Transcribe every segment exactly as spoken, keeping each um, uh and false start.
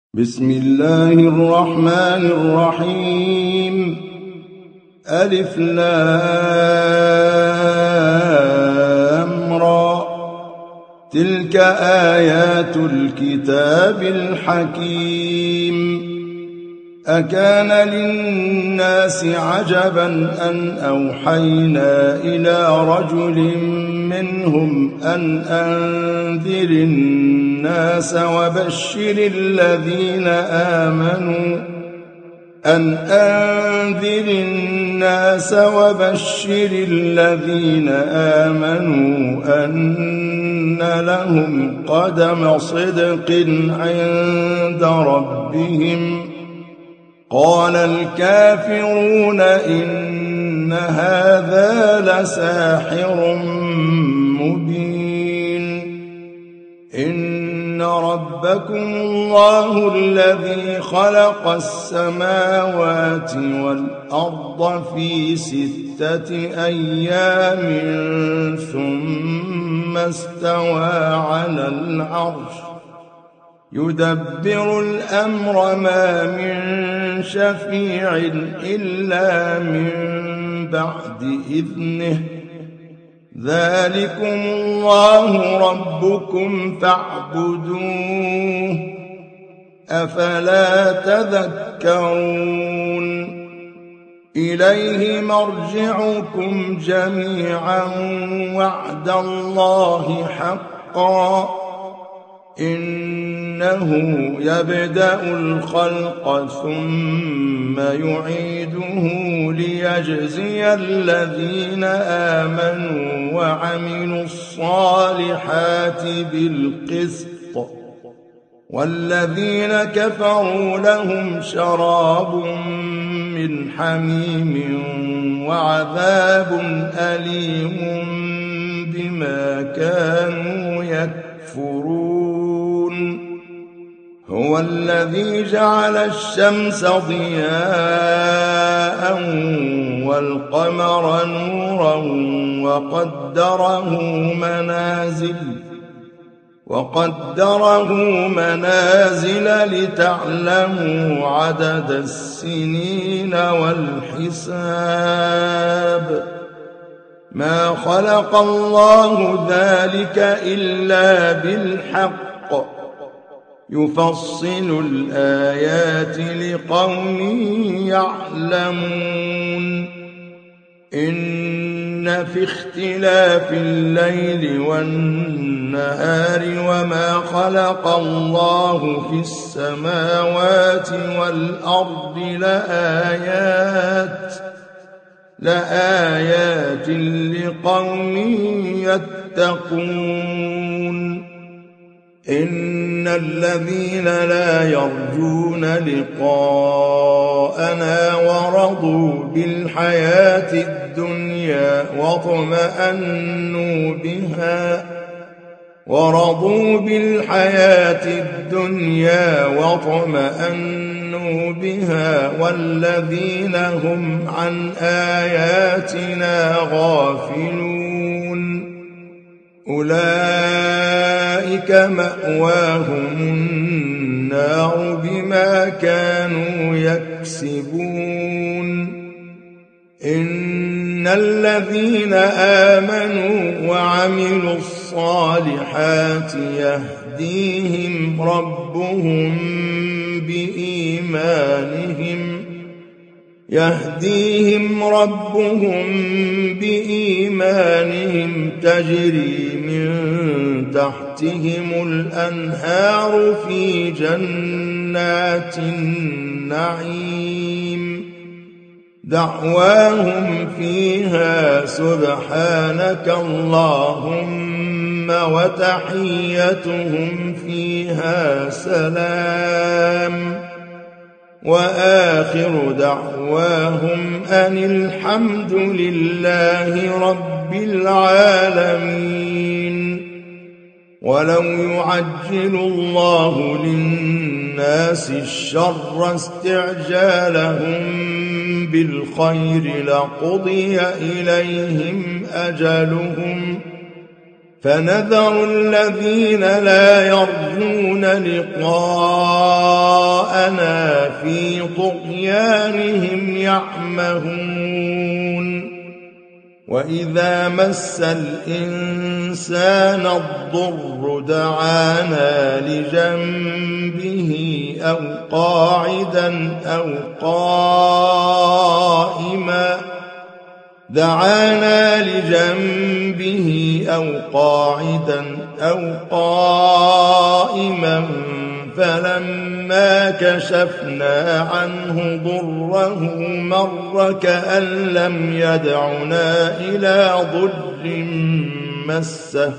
بسم الله الرحمن الرحيم. ألف لام را. تلك آيات الكتاب الحكيم. أكان للناس عجبا أن أوحينا إلى رجل منهم أن أنذر الناس وبشر الذين آمنوا أن أنذر الناس وبشر الذين آمنوا أن لهم قدم صدق عند ربهم. قال الكافرون إن هذا لساحر مبين. إن ربكم الله الذي خلق السماوات والأرض في ستة أيام ثم استوى على العرش يدبر الأمر ما من شفيع إلا من بعد إذنه. ذلكم الله ربكم فاعبدوه أفلا تذكرون. إليه مرجعكم جميعا وعد الله حقا. إنه يبدأ الخلق ثم يعيده ليجزي الذين آمنوا وعملوا الصالحات بالقسط والذين كفروا لهم شراب من حميم وعذاب أليم بما كانوا يكفرون. هو الذي جعل الشمس ضياء والقمر نورا وقدره منازل وقدره منازل لتعلموا عدد السنين والحساب. ما خلق الله ذلك إلا بالحق يفصل الآيات لقوم يعلمون. إن في اختلاف الليل والنهار وما خلق الله في السماوات والأرض لآيات لآيات لقوم يتقون. إن الذين لا يرجون لقاءنا ورضوا بالحياة الدنيا واطمأنوا بها ورضوا بالحياة الدنيا واطمأنوا بها والذين هم عن آياتنا غافلون أولئك مأواهم النار بما كانوا يكسبون. إن الذين آمنوا وعملوا الصالحات يهديهم ربهم بإيمانهم يهديهم ربهم بإيمانهم تجري من تحتهم الأنهار في جنات النعيم. دعواهم فيها سبحانك اللهم وتحيتهم فيها سلام. وآخر دعواهم أن الحمد لله رب العالمين. ولو يعجل الله للناس الشر استعجالهم بالخير لقضي إليهم أجلهم فنذر الذين لا يرجون لقاءنا في طغيانهم يعمهون وإذا مس الإنسان الضر دعانا لجنبه أو قاعدا أو قائما دعانا لجنبه أو قاعدا أو قائما فلما كشفنا عنه ضره مر كأن لم يدعنا إلى ضر مسه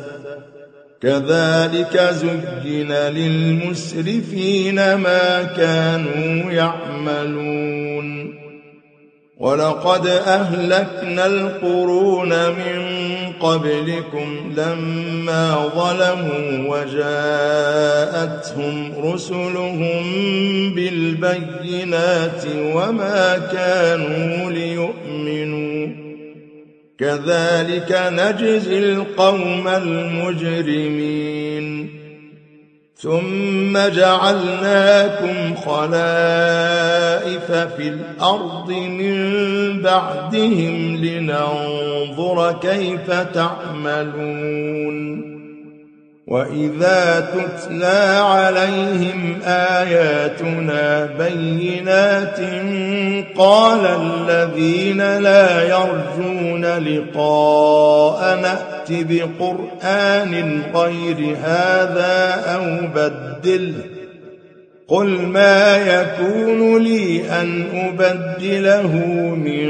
كذلك زين للمسرفين ما كانوا يعملون ولقد أهلكنا القرون من قبلكم لما ظلموا وجاءتهم رسلهم بالبينات وما كانوا ليؤمنوا كذلك نجزي القوم المجرمين ثم جعلناكم خلائف في الأرض من بعدهم لننظر كيف تعملون وإذا تتلى عليهم آياتنا بينات قال الذين لا يرجون لقاء نأت بقرآن غير هذا أو بدله قل ما يكون لي أن أبدله من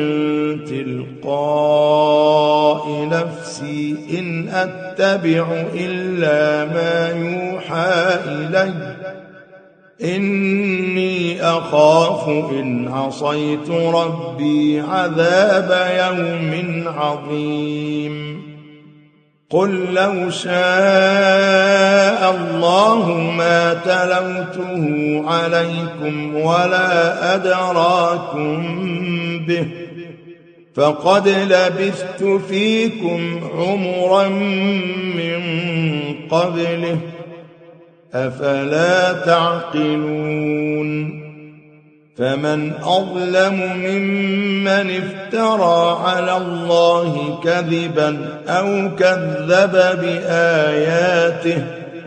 تلقاء نفسي إن أتبع إلا ما يوحى إلي إني أخاف إن عصيت ربي عذاب يوم عظيم قل لو شاء الله ما تلوته عليكم ولا أدراكم به فقد لبثت فيكم عمرا من قبله أفلا تعقلون فمن أظلم ممن افترى على الله كذبا أو كذب بآياته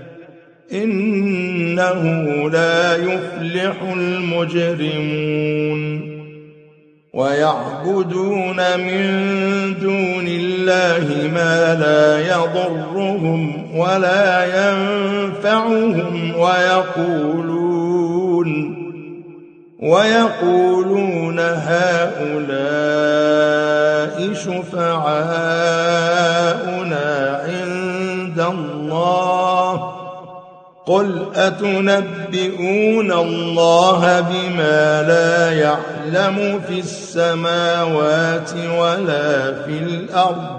إنه لا يفلح المجرمون ويعبدون من دون الله ما لا يضرهم ولا ينفعهم ويقولون ويقولون هؤلاء شفعاؤنا عند الله قل أتنبئون الله بما لا يعلم في السماوات ولا في الأرض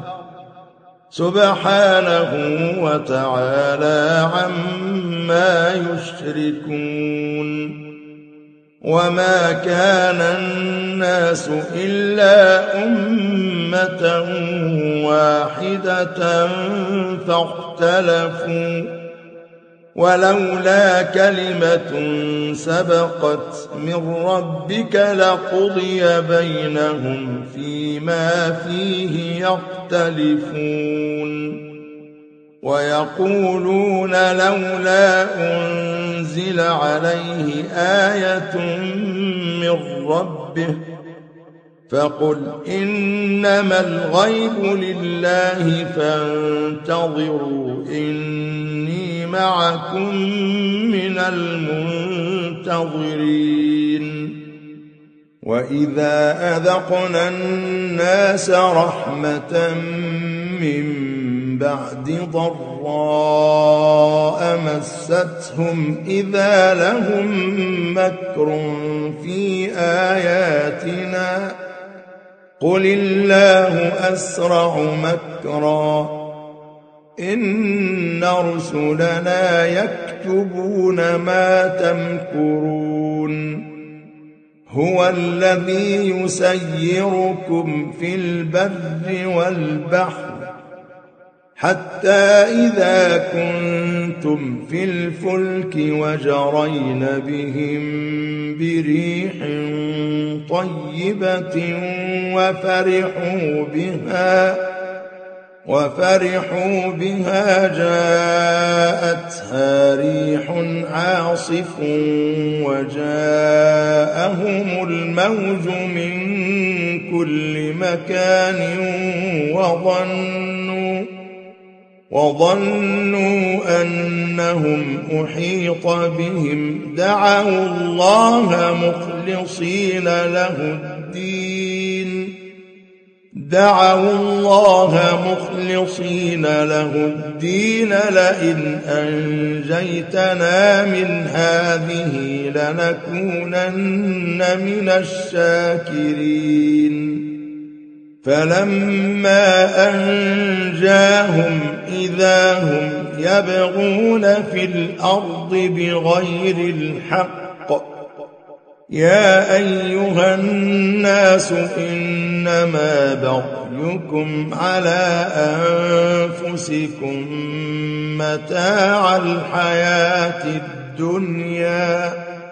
سبحانه وتعالى عما يشركون وما كان الناس إلا أمة واحدة فاختلفوا ولولا كلمة سبقت من ربك لقضي بينهم فيما فيه يختلفون ويقولون لولا أنزل عليه آية من ربه فقل إنما الغيب لله فانتظروا إني معكم من المنتظرين وإذا أذقنا الناس رحمة من بعد ضراء مستهم إذا لهم مكر في آياتنا قل الله أسرع مكرا إن رسلنا يكتبون ما تمكرون هو الذي يسيركم في البر والبحر حتى إذا كنتم في الفلك وجرين بهم بريح طيبة وفرحوا بها وفرحوا بها جاءتها ريح عاصف وجاءهم الموج من كل مكان وظنوا وظنوا أنهم أحيط بهم دعوا الله مخلصين له الدين دعوا الله مخلصين له الدين لئن أنجيتنا من هذه لنكونن من الشاكرين فلما أنجاهم إذا هم يبغون في الأرض بغير الحق يا أيها الناس إنما بغيكم على أنفسكم متاع الحياة الدنيا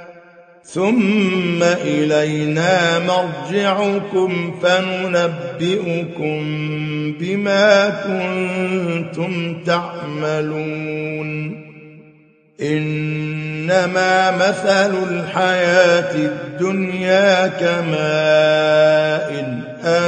ثم إلينا مرجعكم فننبئكم بما كنتم تعملون إنما مثل الحياة الدنيا كماء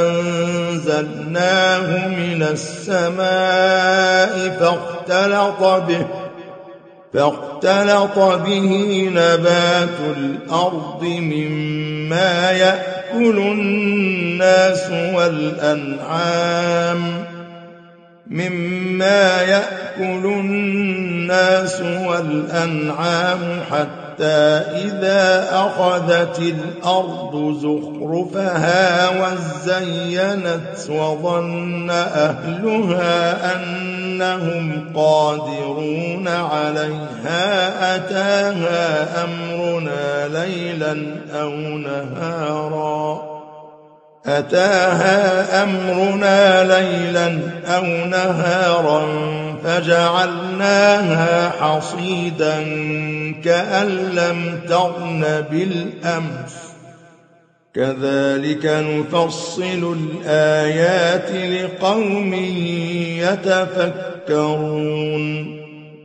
أنزلناه من السماء فاختلط به فاختلط به نبات الأرض مما يأكل الناس والأنعام مما يأكل الناس والأنعام حتى إذا أخذت الأرض زخرفها وزينت وظن أهلها أنهم قادرون عليها أتاها أمرنا ليلا أو نهارا أتاها أمرنا ليلا أو نهارا فجعلناها حصيدا كأن لم تغن بالأمس كذلك نفصل الآيات لقوم يتفكرون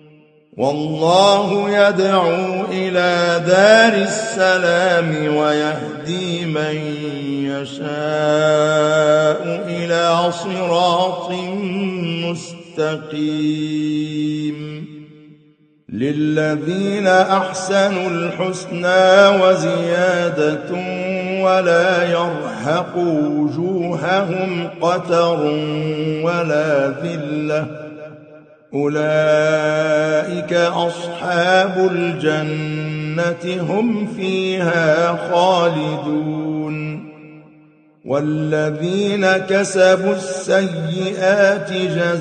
والله يدعو إلى دار السلام ويهدي من يشاء إلى صراط مستقيم للذين أحسنوا الحسنى وزيادة ولا يرهق وجوههم قتر ولا ذلة أولئك أصحاب الجنة هم فيها خالدون والذين كسبوا السيئات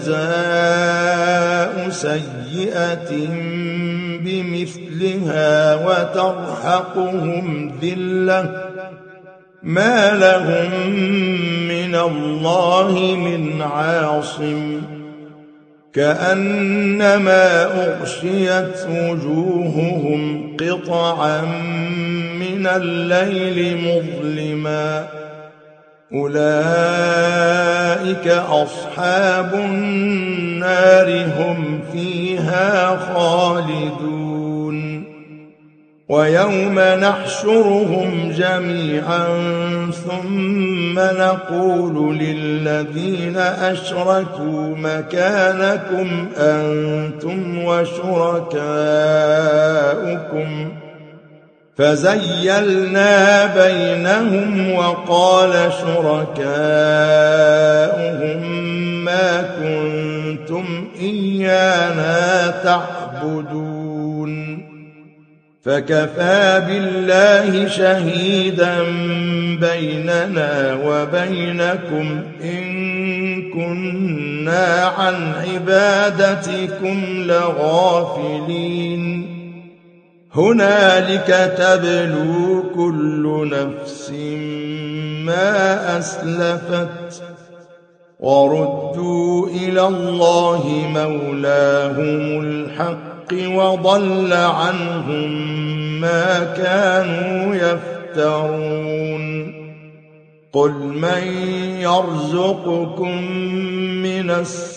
جزاء سيئة بمثلها وترهقهم ذلة ما لهم من الله من عاصم كأنما أغشيت وجوههم قطعا من الليل مظلما أولئك أصحاب النار هم فيها خالدون ويوم نحشرهم جميعا ثم نقول للذين أشركوا مكانكم أنتم وشركاؤكم فزيلنا بينهم وقال شركاؤهم ما كنتم إيانا تعبدون فكفى بالله شهيدا بيننا وبينكم إن كنا عن عبادتكم لغافلين هنالك تبلو كل نفس ما أسلفت وردوا إلى الله مولاهم الحق وضل عنهم ما كانوا يفترون قل من يرزقكم من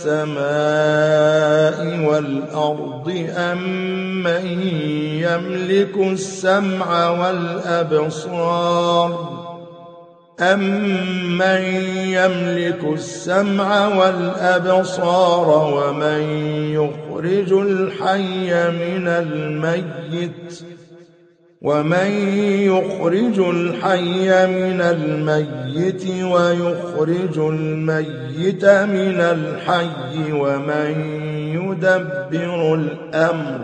السماء والأرض أم من يملك السمع والأبصار أَمَّن يَمْلِكُ السَّمْعَ وَالْأَبْصَارَ وَمَن يُخْرِجُ الْحَيَّ مِنَ الْمَيِّتِ وَمَن يُخْرِجُ الْحَيَّ مِنَ الْمَيِّتِ وَيُخْرِجُ الْمَيِّتَ مِنَ الْحَيِّ وَمَن يُدَبِّرُ الْأَمْرَ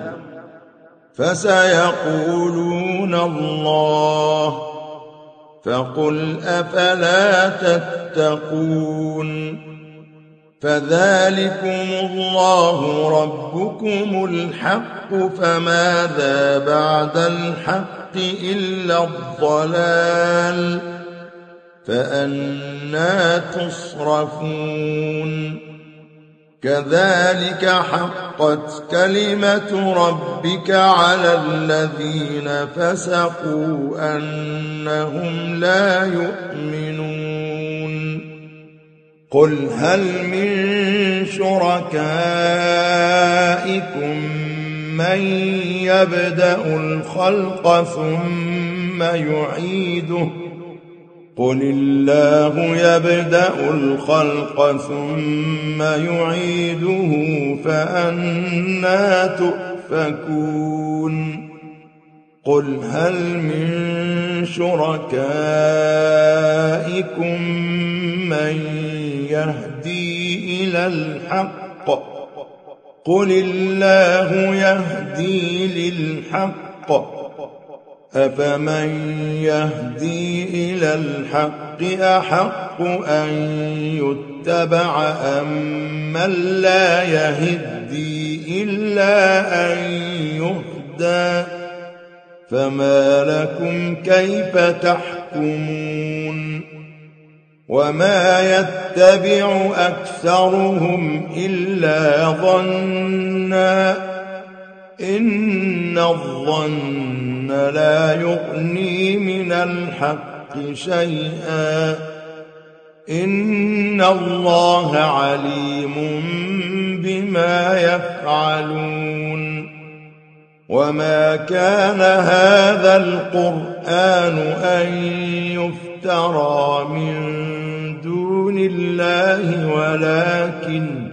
فَسَيَقُولُونَ اللَّهُ فقل أفلا تتقون فذلكم الله ربكم الحق فماذا بعد الحق إلا الضلال فأنى تصرفون كذلك حقت كلمة ربك على الذين فسقوا أنهم لا يؤمنون قل هل من شركائكم من يبدأ الخلق ثم يعيده قل الله يبدأ الخلق ثم يعيده فأنى تؤفكون قل هل من شركائكم من يهدي إلى الحق قل الله يهدي للحق أفمن يهدي إلى الحق أحق أن يتبع أم من لا يهدي إلا أن يهدى فما لكم كيف تحكمون وما يتبع أكثرهم إلا ظنا إن الظن لا يغني من الحق شيئا إن الله عليم بما يفعلون وما كان هذا القرآن أن يفترى من دون الله ولكن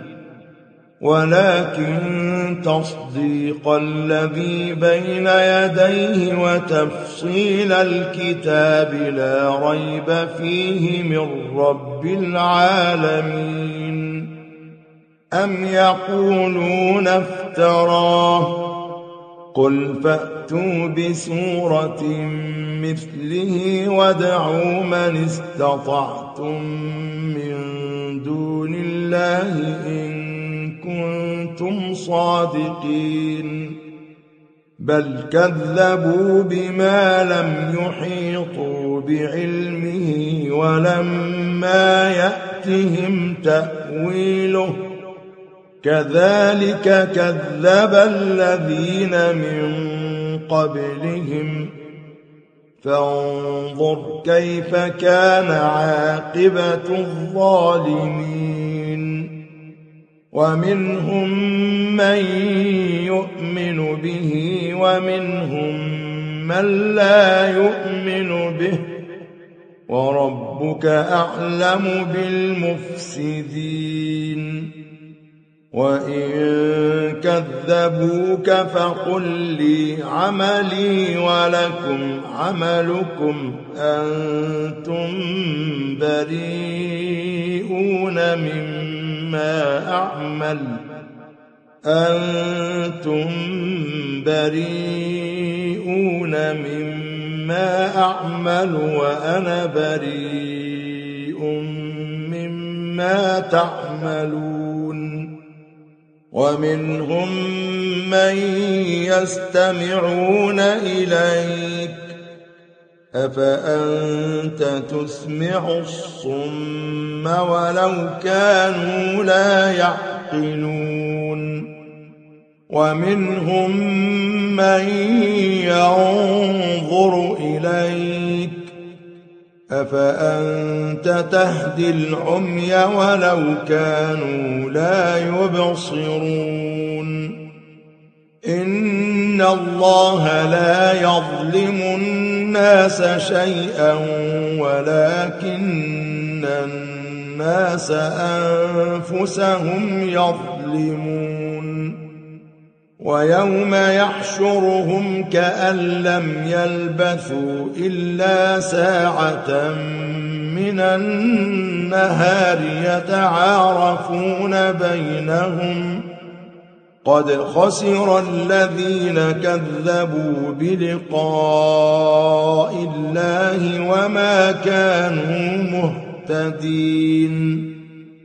ولكن تصديق الذي بين يديه وتفصيل الكتاب لا ريب فيه من رب العالمين أم يقولون افتراه قل فأتوا بسورة مثله وادعوا من استطعتم من دون الله إن كنتم صادقين بل كذبوا بما لم يحيطوا بعلمه ولما يأتهم تأويله كذلك كذب الذين من قبلهم فانظر كيف كان عاقبة الظالمين ومنهم من يؤمن به ومنهم من لا يؤمن به وربك أعلم بالمفسدين وإن كذبوك فقل لي عملي ولكم عملكم أنتم بريئون مما أعمل أنتم بريئون مما أعمل وأنا بريء مما تعملون ومنهم من يستمعون إليك أفأنت تسمع الصم ولو كانوا لا يعقلون ومنهم من ينظر إليك أفأنت تهدي العمي ولو كانوا لا يبصرون إن الله لا يظلم الناس شيئا ولكن الناس أنفسهم يظلمون ويوم يحشرهم كأن لم يلبثوا إلا ساعة من النهار يتعارفون بينهم قد خسر الذين كذبوا بلقاء الله وما كانوا مهتدين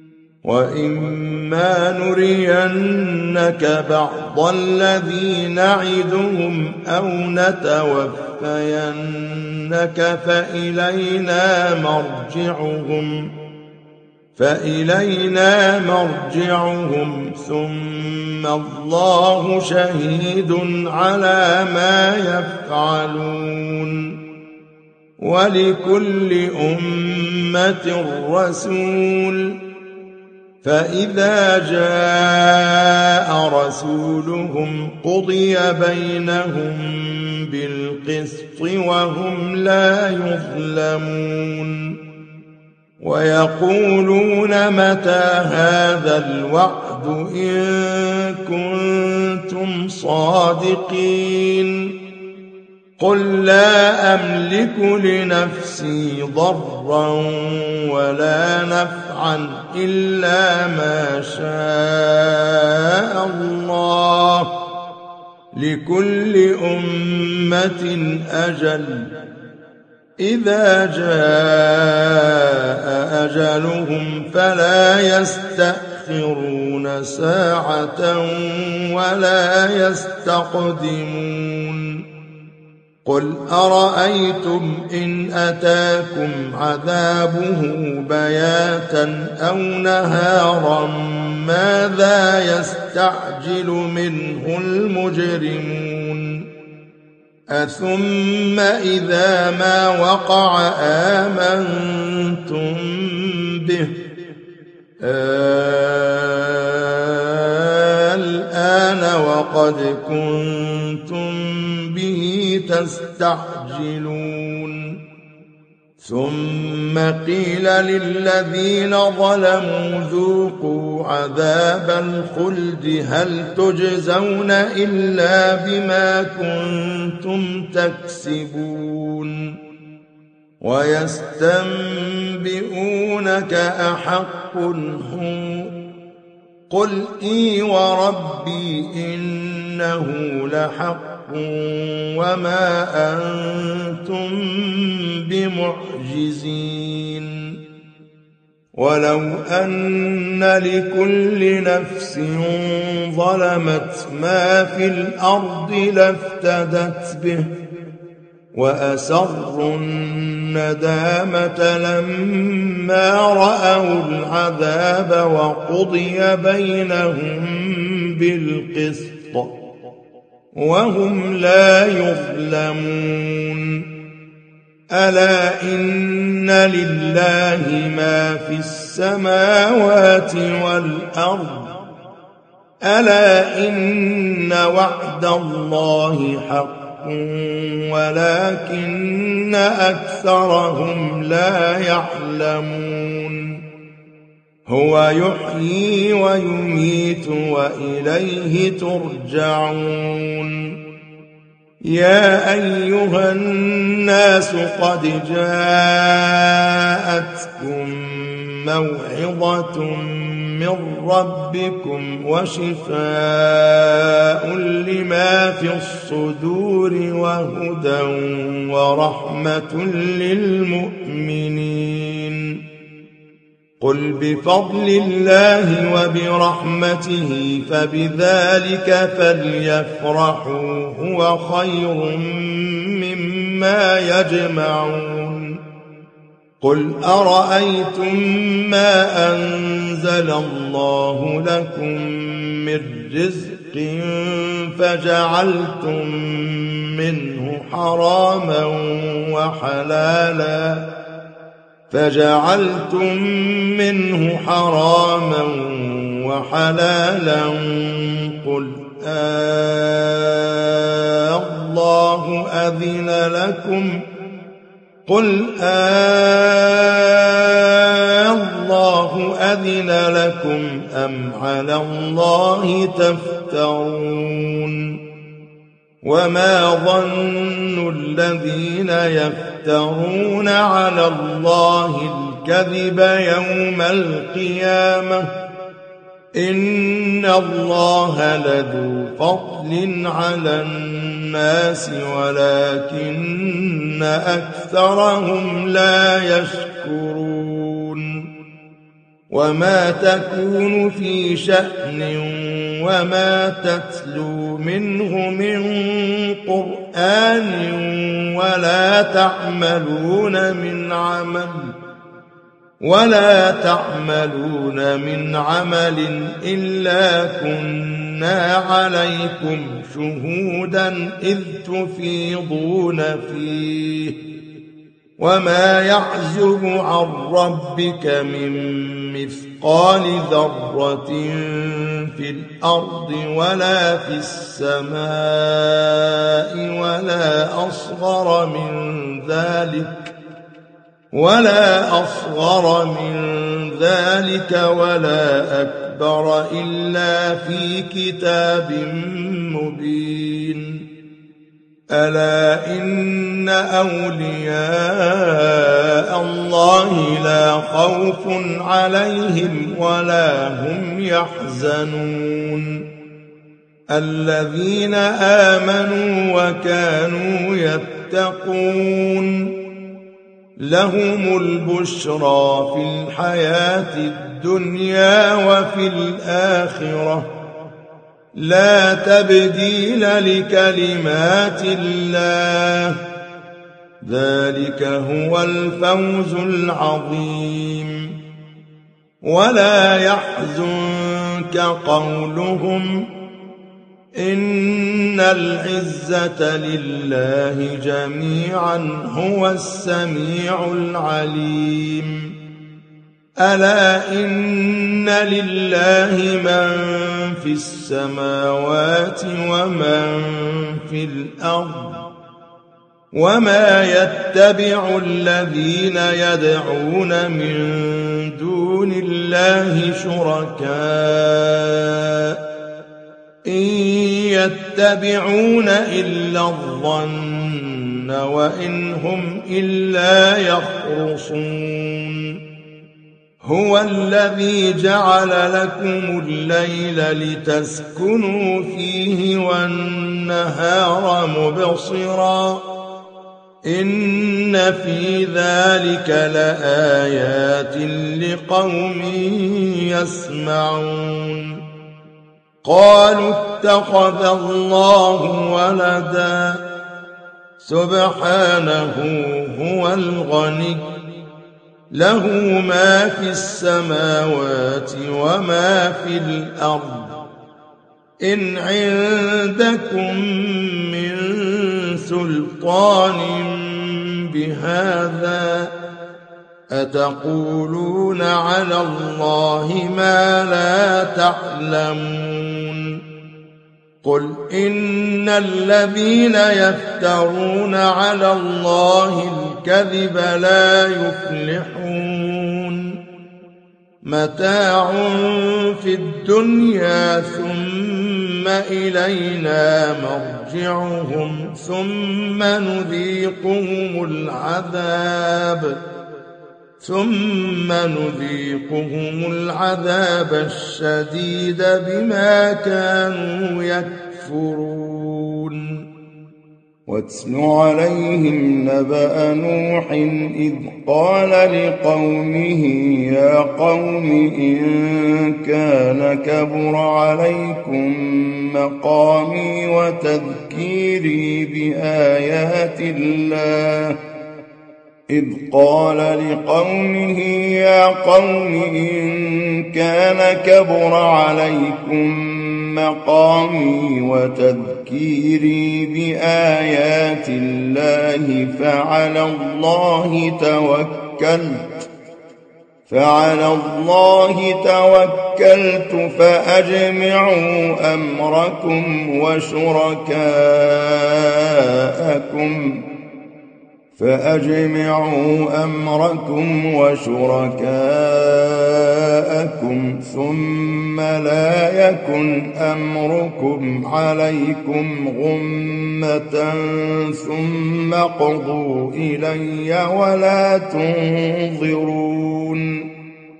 وإما نرينك بعض الذي نعدهم أو نتوفينك فإلينا مرجعهم فإلينا مرجعهم ثم الله شهيد على ما يفعلون ولكل أمة رسول فإذا جاء رسولهم قضي بينهم بالقسط وهم لا يظلمون ويقولون متى هذا الوعد إن كنتم صادقين قل لا أملك لنفسي ضرا ولا نفعا إلا ما شاء الله لكل أمة أجل إذا جاء أجلهم فلا يستأخرون ساعة ولا يستقدمون قل أرأيتم إن أتاكم عذابه بياتا أو نهارا ماذا يستعجل منه المجرمون أثم إذا ما وقع آمنتم به الآن وقد كنتم به تستعجلون ثم قيل للذين ظلموا ذوقوا عذاب الخلد هل تجزون إلا بما كنتم تكسبون ويستنبئونك أحق هو قل إي وربي إنه لحق وما أنتم بمعجزين ولو أن لكل نفس ظلمت ما في الأرض لافتدت به وأسروا الندامة لما رأوا العذاب وقضي بينهم بالقسط وهم لا يظلمون ألا إن لله ما في السماوات والأرض ألا إن وعد الله حق ولكن أكثرهم لا يعلمون هو يحيي ويميت وإليه ترجعون يا أيها الناس قد جاءتكم موعظة من ربكم وشفاء لما في الصدور وهدى ورحمة للمؤمنين قل بفضل الله وبرحمته فبذلك فليفرحوا هو خير مما ما يجمعون قل أرأيتم ما أنزل الله لكم من رزق فجعلتم منه حراما وحلالا فجعلتم منه حراما وحلالا قل آه الله أذن لكم قل آه الله أذن لكم أم على الله تفترون وما ظن الذين يفترون على الله الكذب يوم القيامة إن الله لذو فضل على الناس ولكن أكثرهم لا يشكرون وما تكون في شأن وما تتلو منه من قرآن ولا تعملون من عمل ولا تعملون من عمل إلا كنا عليكم شهودا إذ تفيضون فيه وما يعزب عن ربك من مثقال ذرة في الأرض ولا في السماء ولا أصغر من ذلك ولا أصغر من ذلك ولا أكبر إلا في كتاب مبين ألا إن أولياء الله لا خوف عليهم ولا هم يحزنون الذين آمنوا وكانوا يتقون لهم البشرى في الحياة الدنيا وفي الآخرة لا تبديل لكلمات الله ذلك هو الفوز العظيم ولا يحزنك قولهم إن العزة لله جميعا هو السميع العليم ألا إن لله من في السماوات ومن في الأرض وما يتبع الذين يدعون من دون الله شركاء إن يتبعون إلا الظن وإن هم إلا يخرصون هو الذي جعل لكم الليل لتسكنوا فيه والنهار مبصرا إن في ذلك لآيات لقوم يسمعون قالوا اتخذ الله ولدا سبحانه هو الغني له ما في السماوات وما في الأرض إن عندكم من سلطان بهذا أتقولون على الله ما لا تعلمون قل إن الذين يفترون على الله الكذب لا يفلحون متاع في الدنيا ثم إلينا مرجعهم ثم نذيقهم العذاب ثم نذيقهم العذاب الشديد بما كانوا يكفرون واتل عليهم نبأ نوح إذ قال لقومه يا قوم إن كان كبر عليكم مقامي وتذكيري بآيات الله إذ قال لقومه يا قوم إن كان كبر عليكم مقامي وتذكيري بآيات الله فعلى الله توكلت فعلى الله توكلت فأجمعوا أمركم وشركاءكم فأجمعوا أمركم وشركاءكم ثم لا يكن أمركم عليكم غمة ثم اقضوا إلي ولا تنظرون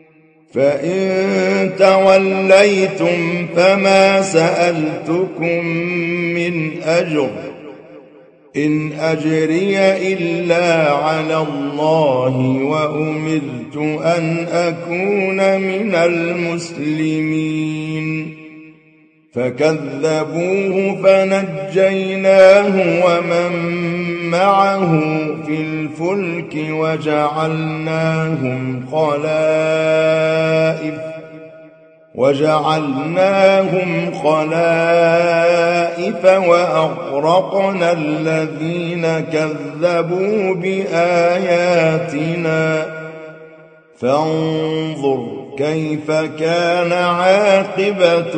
فإن توليتم فما سألتكم من أجر إن أجري إلا على الله وأمرت أن أكون من المسلمين فكذبوه فنجيناه ومن معه في الفلك وجعلناهم خلائف وجعلناهم خلائف وأغرقنا الذين كذبوا بآياتنا فانظر كيف كان عاقبة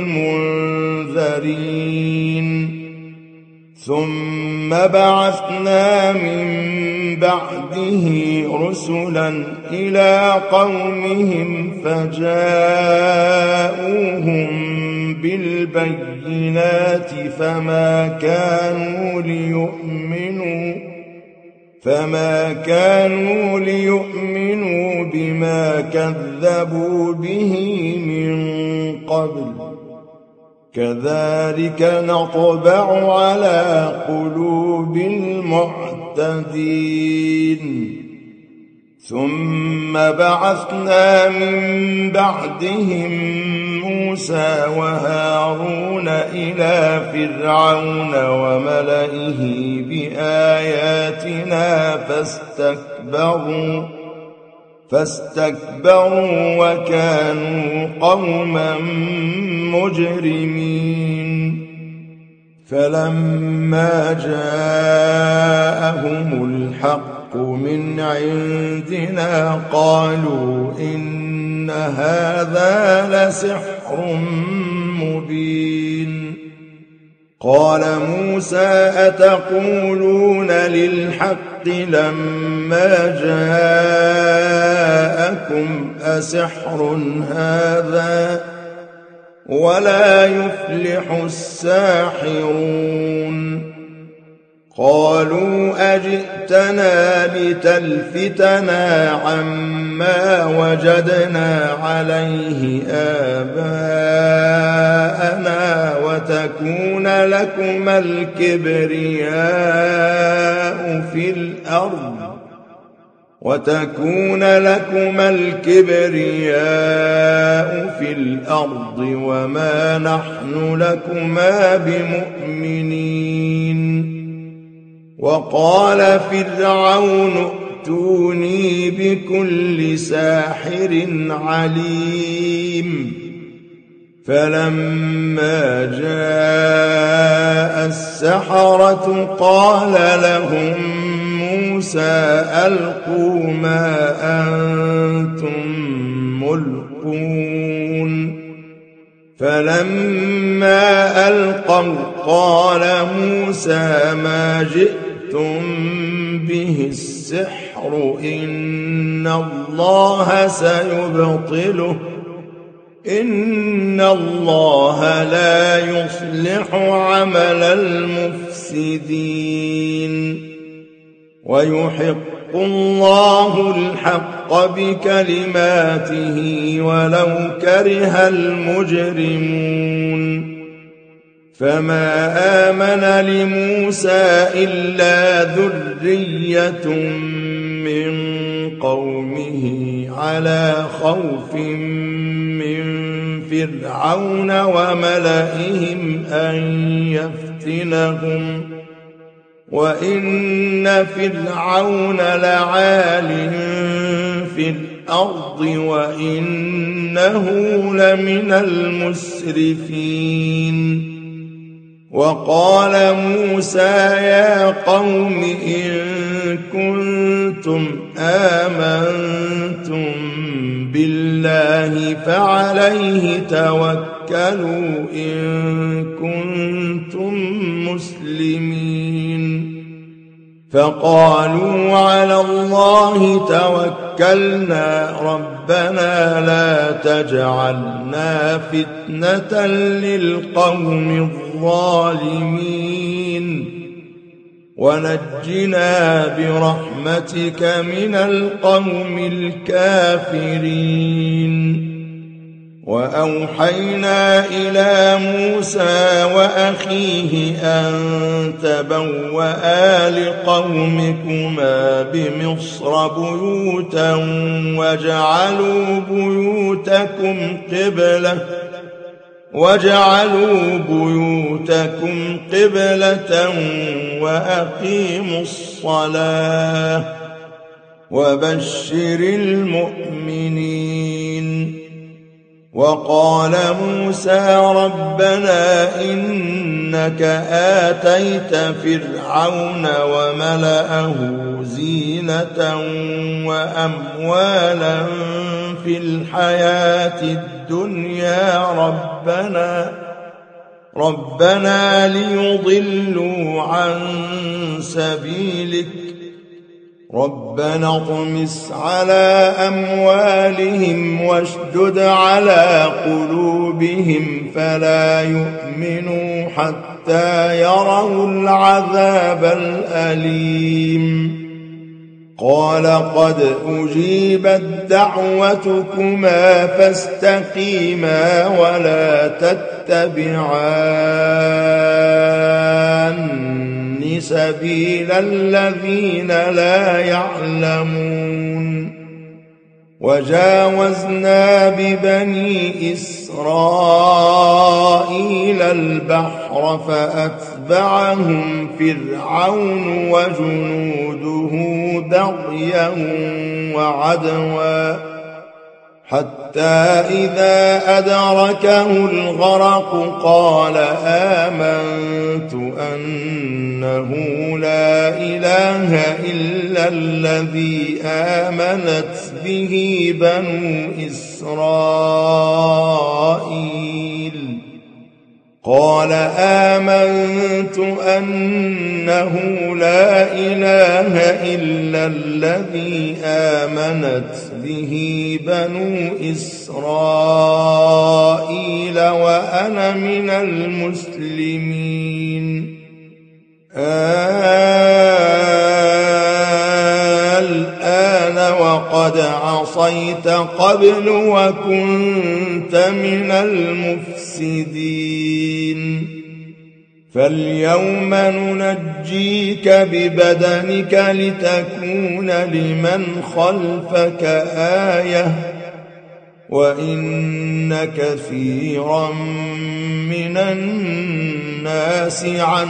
المنذرين ثم بعثنا من بعده رسلا إلى قومهم فجاءوهم بالبينات فما كانوا ليؤمنوا فما كانوا ليؤمنوا بما كذبوا به من قبل كذلك نطبع على قلوب المعتدين ثم بعثنا من بعدهم موسى وهارون إلى فرعون وملئه بآياتنا فاستكبروا فاستكبروا وكانوا قوما مجرمين فلما جاءهم الحق من عندنا قالوا إن هذا لسحر مبين قال موسى أتقولون للحق لما جاءكم أسحر هذا ولا يفلح الساحرون قالوا أجئتنا لتلفتنا عما وجدنا عليه آباءنا وتكون لكما الكبرياء في الأرض وتكون لكما الكبرياء في الأرض وما نحن لكما بمؤمنين وقال فرعون ائتوني بكل ساحر عليم فلما جاء السحرة قال لهم موسى ألقوا ما أنتم ملقون فلما ألقوا قال موسى ما جئتم به السحر إن الله سيبطله إن الله لا يصلح عمل المفسدين ويحق الله الحق بكلماته ولو كره المجرمون فما آمن لموسى إلا ذرية من قومه على خوف من فرعون وملئهم أن يفتنهم وإن فرعون لعال في الأرض وإنه لمن المسرفين. وقال موسى يا قوم إن كنتم آمنتم بالله فعليه توكلوا إن كنتم مسلمين. فقالوا على الله توكلنا ربنا لا تجعلنا فتنة للقوم الظالمين ونجنا برحمتك من القوم الكافرين. وأوحينا إلى موسى وأخيه أن تبوأ لقومكما بمصر بيوتا واجعلوا بيوتكم قبلة واجعلوا بيوتكم قبلة وأقيموا الصلاة وبشر المؤمنين. وقال موسى ربنا إنك آتيت فرعون وملأه زينة وأموالا في الحياة الدنيا ربنا ربنا ليضلوا عن سبيلك ربنا اطمس على أموالهم واشدد على قلوبهم فلا يؤمنوا حتى يروا العذاب الأليم. قال قد أجيبت دعوتكما فاستقيما ولا تتبعان سبيل الذين لا يعلمون. وجاوزنا ببني إسرائيل البحر فأتبعهم فرعون وجنوده بغيا وعدوا حتى إذا أدركه الغرق قال آمنت أنه لا إله إلا الذي آمنت به بنو إسرائيل. قال آمنت أنه لا إله إلا الذي آمنت به بنو إسرائيل وأنا من المسلمين. الآن وقد عصيت قبل وكنت من المفسدين. فاليوم ننجيك ببدنك لتكون لمن خلفك آية وإن كثيرا من الناس عن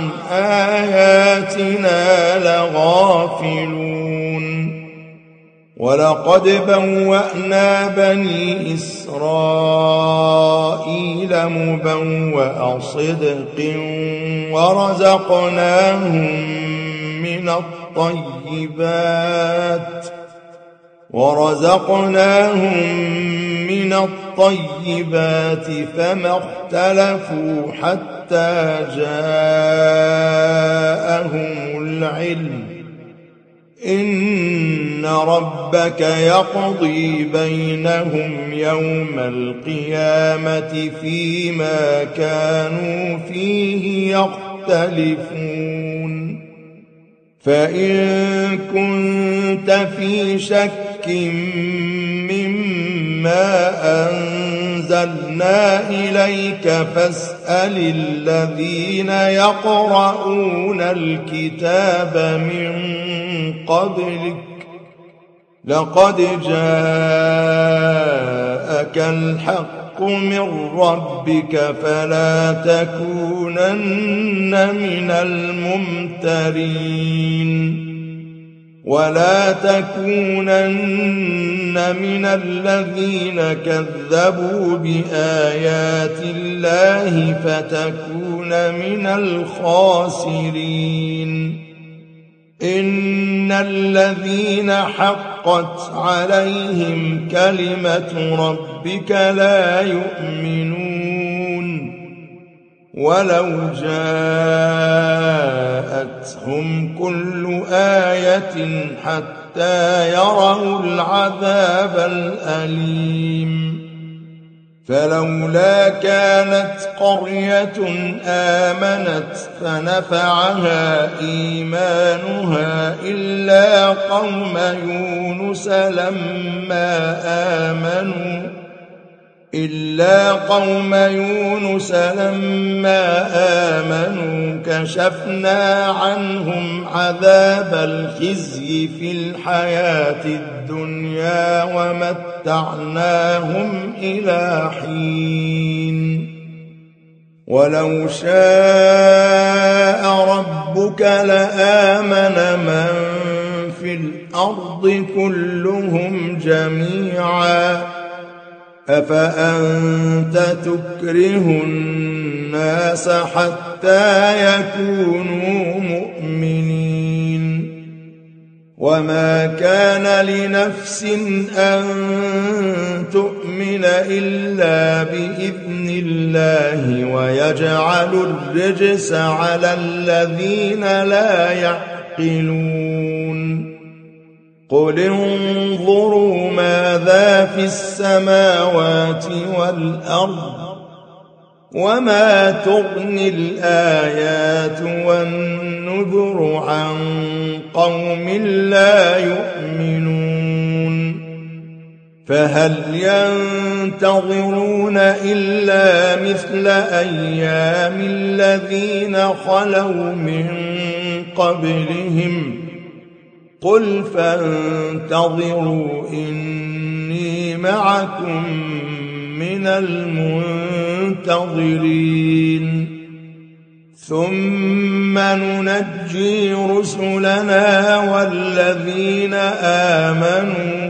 آياتنا لغافلون. ولقد بوأنا بني إسرائيل مبوأ صدق ورزقناهم من الطيبات ورزقناهم من الطيبات فما اختلفوا حتى جاءهم العلم. إن ربك يقضي بينهم يوم القيامة فيما كانوا فيه يختلفون. فإن كنت في شك مما أنزل أرسلنا إليك فاسأل الذين يقرؤون الكتاب من قبلك لقد جاءك الحق من ربك فلا تكونن من الممترين ولا تكونن من الذين كذبوا بآيات الله فتكون من الخاسرين إن الذين حقت عليهم كلمة ربك لا يؤمنون ولو جاءتهم كل آية حتى يروا العذاب الأليم فلولا كانت قرية آمنت فنفعها إيمانها إلا قوم يونس لما آمنوا إلا قوم يونس لما آمنوا كشفنا عنهم عذاب الخزي في الحياة الدنيا ومتعناهم إلى حين ولو شاء ربك لآمن من في الأرض كلهم جميعا أفأنت تكره الناس حتى يكونوا مؤمنين وما كان لنفس أن تؤمن إلا بإذن الله ويجعل الرجس على الذين لا يعقلون قل انظروا ماذا في السماوات والأرض وما تغني الآيات والنذر عن قوم لا يؤمنون فهل ينتظرون إلا مثل أيام الذين خلوا من قبلهم قل فانتظروا إني معكم من المنتظرين ثم ننجي رسلنا والذين آمنوا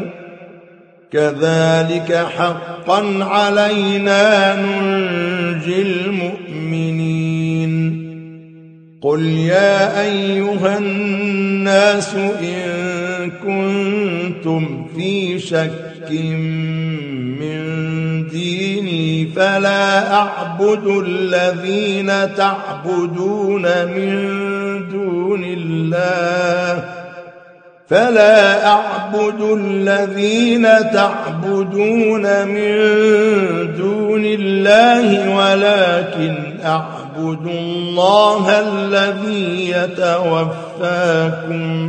كذلك حقا علينا ننجي المؤمنين قل يا أيها الناس إن كنتم في شك من ديني فلا أعبد الذين تعبدون من دون الله فلا أعبد الذين تعبدون من دون الله ولكن أعبد الله الذي يتوفاكم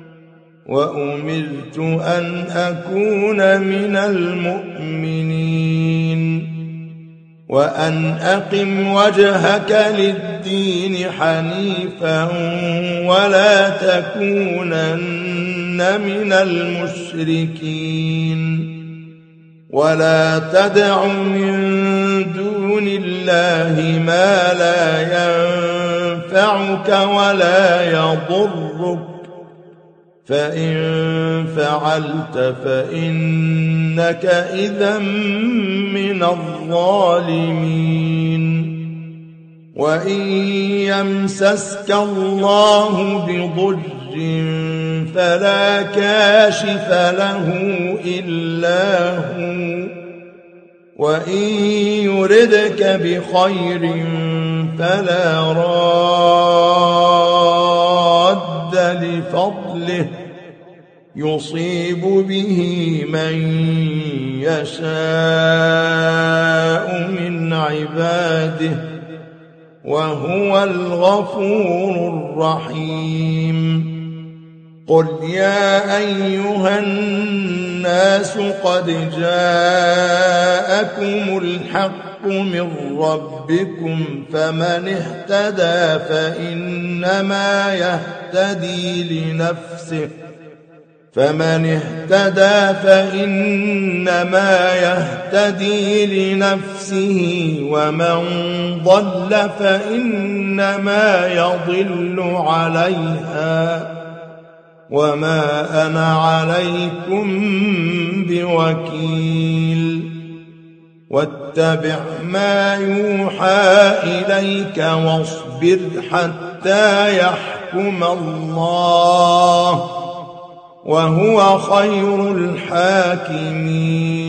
وأمرت أن أكون من المؤمنين وأن أقم وجهك للدين حنيفا ولا تكونن من المشركين ولا تدع من دون الله ما لا ينفعك ولا يضرك فإن فعلت فإنك إذا من الظالمين وإن يمسسك الله بضر فلا كاشف له إلا هو وإن يردك بخير فلا راد لفضله يصيب به من يشاء من عباده وهو الغفور الرحيم قل يا أيها الناس الناس قد جاءكم الحق من ربكم فمن اهتدى فإنما يهتدي لنفسه فمن اهتدى فإنما يهتدي لنفسه ومن ضل فإنما يضل عليها وما أنا عليكم بوكيل واتبع ما يوحى إليك واصبر حتى يحكم الله وهو خير الحاكمين